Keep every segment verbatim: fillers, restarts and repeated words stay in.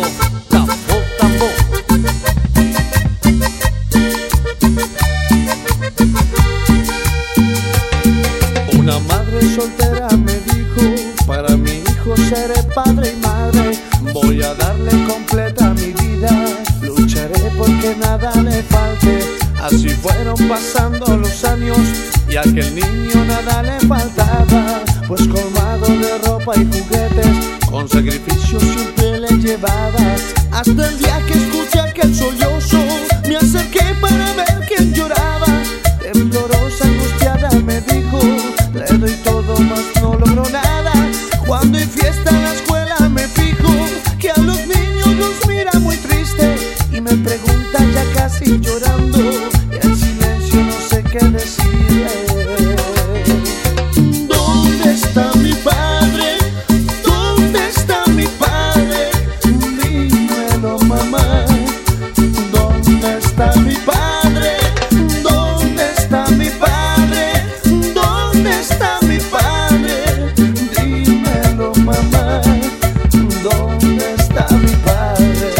Tambor, tambor. Una madre soltera me dijo: para mi hijo seré padre y madre. Voy a darle completa mi vida, lucharé porque nada le falte. Así fueron pasando los años y a aquel niño nada le faltaba, pues colmado de ropa y juguetes, con sacrificio siempre le llevaba. Hasta el día que escuché aquel sollozo, me acerqué para ver quién lloraba. Temblorosa, angustiada me dijo: le doy todo, mas no logro nada. Cuando hay fiesta en la escuela me fijo que a los niños los mira muy triste, y me pregunta ya casi llorando, y en silencio no sé qué decirle. ¿Dónde está mi padre? ¿Dónde está mi padre? Dímelo, mamá. ¿Dónde está mi padre? ¿Dónde está mi padre? ¿Dónde está mi padre? Dímelo, mamá. ¿Dónde está mi padre?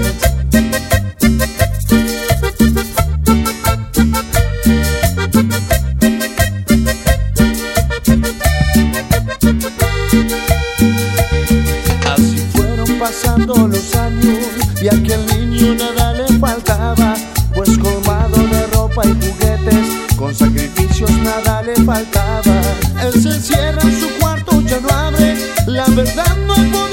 Así fueron pasando los años y a aquel niño nada le faltaba, pues colmado de ropa y juguetes, con sacrificios nada le faltaba. Él se encierra en su cuarto, ya no abre, la verdad no hay